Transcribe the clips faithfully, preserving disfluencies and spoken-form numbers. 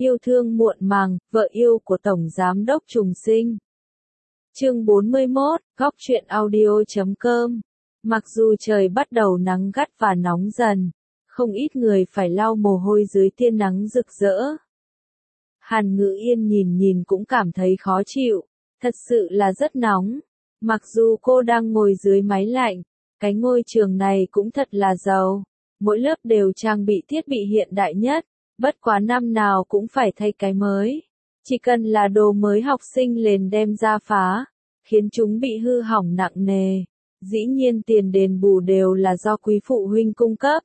Yêu thương muộn màng, vợ yêu của Tổng Giám đốc Trùng Sinh. Chương bốn mươi mốt, góc truyện audio chấm com. Mặc dù trời bắt đầu nắng gắt và nóng dần, không ít người phải lau mồ hôi dưới tia nắng rực rỡ. Hàn Ngự Yên nhìn nhìn cũng cảm thấy khó chịu, thật sự là rất nóng. Mặc dù cô đang ngồi dưới máy lạnh, cái ngôi trường này cũng thật là giàu. Mỗi lớp đều trang bị thiết bị hiện đại nhất, bất quá năm nào cũng phải thay cái mới. Chỉ cần là đồ mới học sinh liền đem ra phá, khiến chúng bị hư hỏng nặng nề. Dĩ nhiên tiền đền bù đều là do quý phụ huynh cung cấp.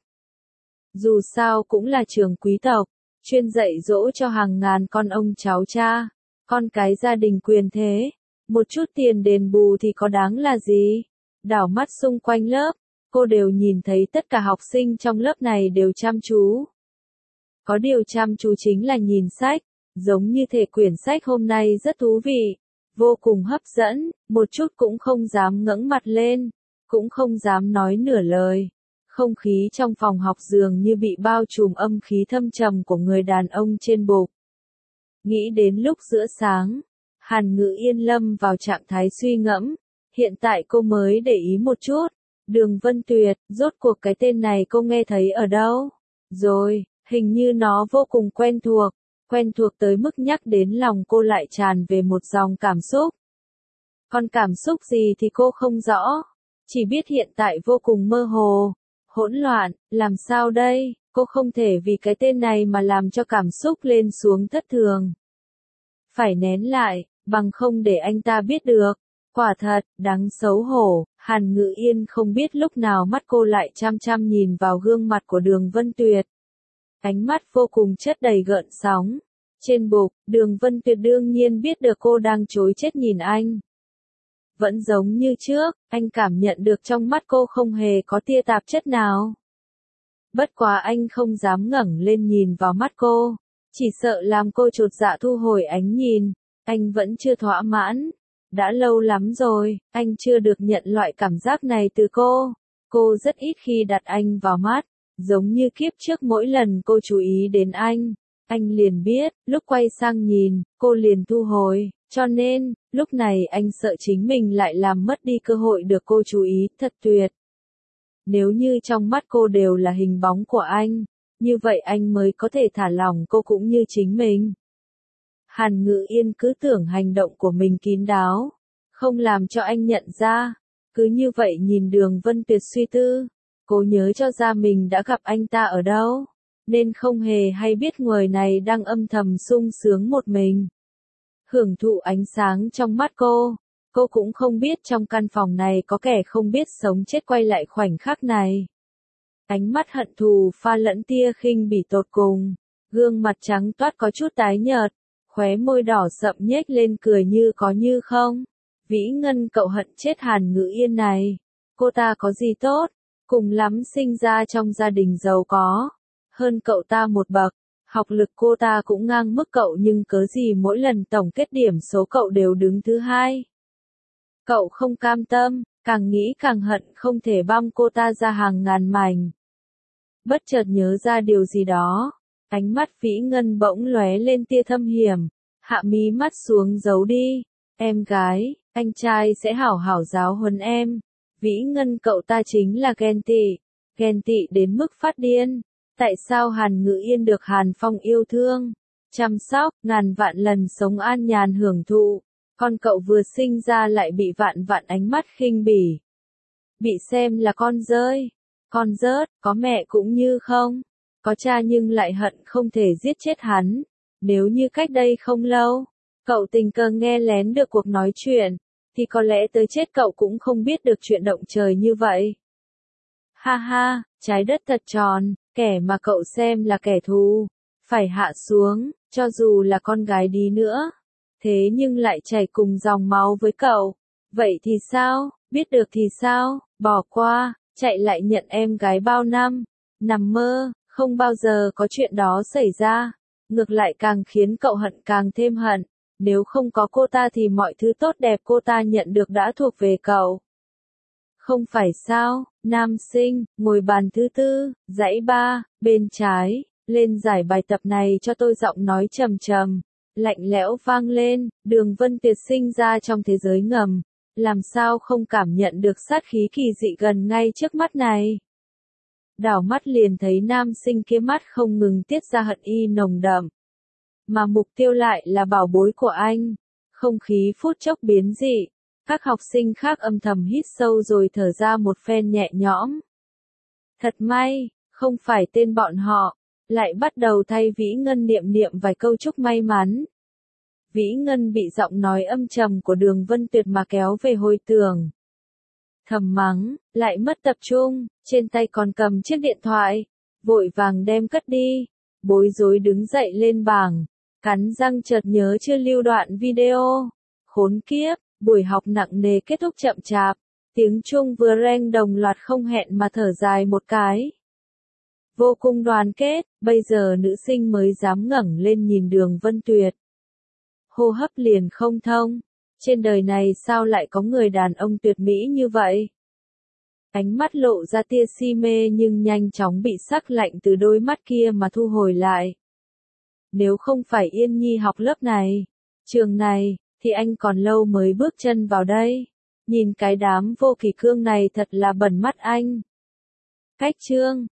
Dù sao cũng là trường quý tộc, chuyên dạy dỗ cho hàng ngàn con ông cháu cha, con cái gia đình quyền thế. Một chút tiền đền bù thì có đáng là gì? Đảo mắt xung quanh lớp, cô đều nhìn thấy tất cả học sinh trong lớp này đều chăm chú. Có điều chăm chú chính là nhìn sách, giống như thể quyển sách hôm nay rất thú vị, vô cùng hấp dẫn, một chút cũng không dám ngẩng mặt lên, cũng không dám nói nửa lời. Không khí trong phòng học dường như bị bao trùm âm khí thâm trầm của người đàn ông trên bục. Nghĩ đến lúc giữa sáng, Hàn Ngự Yên lâm vào trạng thái suy ngẫm, hiện tại cô mới để ý một chút, Đường Vân Tuyệt, rốt cuộc cái tên này cô nghe thấy ở đâu? Rồi, hình như nó vô cùng quen thuộc, quen thuộc tới mức nhắc đến lòng cô lại tràn về một dòng cảm xúc. Còn cảm xúc gì thì cô không rõ, chỉ biết hiện tại vô cùng mơ hồ, hỗn loạn, làm sao đây, cô không thể vì cái tên này mà làm cho cảm xúc lên xuống thất thường. Phải nén lại, bằng không để anh ta biết được. Quả thật, đáng xấu hổ, Hàn Ngự Yên không biết lúc nào mắt cô lại chăm chăm nhìn vào gương mặt của Đường Vân Tuyệt. Ánh mắt vô cùng chất đầy gợn sóng. Trên bục, Đường Vân Tuyệt đương nhiên biết được cô đang trối chết nhìn anh. Vẫn giống như trước, anh cảm nhận được trong mắt cô không hề có tia tạp chất nào. Bất quá anh không dám ngẩng lên nhìn vào mắt cô, chỉ sợ làm cô chột dạ thu hồi ánh nhìn. Anh vẫn chưa thỏa mãn. Đã lâu lắm rồi, anh chưa được nhận loại cảm giác này từ cô. Cô rất ít khi đặt anh vào mắt, giống như kiếp trước mỗi lần cô chú ý đến anh, anh liền biết, lúc quay sang nhìn, cô liền thu hồi, cho nên, lúc này anh sợ chính mình lại làm mất đi cơ hội được cô chú ý, thật tuyệt. Nếu như trong mắt cô đều là hình bóng của anh, như vậy anh mới có thể thả lỏng cô cũng như chính mình. Hàn Ngự Yên cứ tưởng hành động của mình kín đáo, không làm cho anh nhận ra, cứ như vậy nhìn Đường Vân Tuyệt suy tư, cô nhớ cho ra mình đã gặp anh ta ở đâu, nên không hề hay biết người này đang âm thầm sung sướng một mình. Hưởng thụ ánh sáng trong mắt cô, cô cũng không biết trong căn phòng này có kẻ không biết sống chết quay lại khoảnh khắc này. Ánh mắt hận thù pha lẫn tia khinh bỉ tột cùng, gương mặt trắng toát có chút tái nhợt. Khóe môi đỏ sậm nhếch lên cười như có như không. Vĩ Ngân cậu hận chết Hàn Ngự Yên này. Cô ta có gì tốt, cùng lắm sinh ra trong gia đình giàu có. Hơn cậu ta một bậc, học lực cô ta cũng ngang mức cậu nhưng cớ gì mỗi lần tổng kết điểm số cậu đều đứng thứ hai. Cậu không cam tâm, càng nghĩ càng hận không thể băm cô ta ra hàng ngàn mảnh. Bất chợt nhớ ra điều gì đó. Ánh mắt Vĩ Ngân bỗng lóe lên tia thâm hiểm, hạ mí mắt xuống giấu đi. Em gái, anh trai sẽ hảo hảo giáo huấn em. Vĩ Ngân cậu ta chính là ghen tị, ghen tị đến mức phát điên. Tại sao Hàn Ngự Yên được Hàn Phong yêu thương, chăm sóc, ngàn vạn lần sống an nhàn hưởng thụ, con cậu vừa sinh ra lại bị vạn vạn ánh mắt khinh bỉ. Bị xem là con rơi, con rớt, có mẹ cũng như không. Có cha nhưng lại hận không thể giết chết hắn. Nếu như cách đây không lâu, cậu tình cờ nghe lén được cuộc nói chuyện, thì có lẽ tới chết cậu cũng không biết được chuyện động trời như vậy. Ha ha, trái đất thật tròn, kẻ mà cậu xem là kẻ thù, phải hạ xuống, cho dù là con gái đi nữa. Thế nhưng lại chảy cùng dòng máu với cậu. Vậy thì sao, biết được thì sao, bỏ qua, chạy lại nhận em gái bao năm, nằm mơ. Không bao giờ có chuyện đó xảy ra, ngược lại càng khiến cậu hận càng thêm hận, nếu không có cô ta thì mọi thứ tốt đẹp cô ta nhận được đã thuộc về cậu. Không phải sao, nam sinh, ngồi bàn thứ tư, dãy ba, bên trái, Lên giải bài tập này cho tôi, giọng nói trầm trầm, lạnh lẽo vang lên. Đường Vân Tuyệt sinh ra trong thế giới ngầm, làm sao không cảm nhận được sát khí kỳ dị gần ngay trước mắt này. Đảo mắt liền thấy nam sinh kia mắt không ngừng tiết ra hận ý nồng đậm. Mà mục tiêu lại là bảo bối của anh. Không khí phút chốc biến dị. Các học sinh khác âm thầm hít sâu rồi thở ra một phen nhẹ nhõm. Thật may, không phải tên bọn họ, lại bắt đầu thay Vĩ Ngân niệm niệm vài câu chúc may mắn. Vĩ Ngân bị giọng nói âm trầm của Đường Vân Tuyệt mà kéo về hồi tưởng. Thầm mắng, lại mất tập trung, trên tay còn cầm chiếc điện thoại, vội vàng đem cất đi, bối rối đứng dậy lên bảng, cắn răng chợt nhớ chưa lưu đoạn video. Khốn kiếp, buổi học nặng nề kết thúc chậm chạp, tiếng chuông vừa reng đồng loạt không hẹn mà thở dài một cái. Vô cùng đoàn kết, bây giờ nữ sinh mới dám ngẩng lên nhìn Đường Vân Tuyệt. Hô hấp liền không thông, trên đời này sao lại có người đàn ông tuyệt mỹ như vậy? Ánh mắt lộ ra tia si mê nhưng nhanh chóng bị sắc lạnh từ đôi mắt kia mà thu hồi lại. Nếu không phải Yên Nhi học lớp này, trường này, thì anh còn lâu mới bước chân vào đây. Nhìn cái đám vô kỷ cương này thật là bẩn mắt anh. Cách chương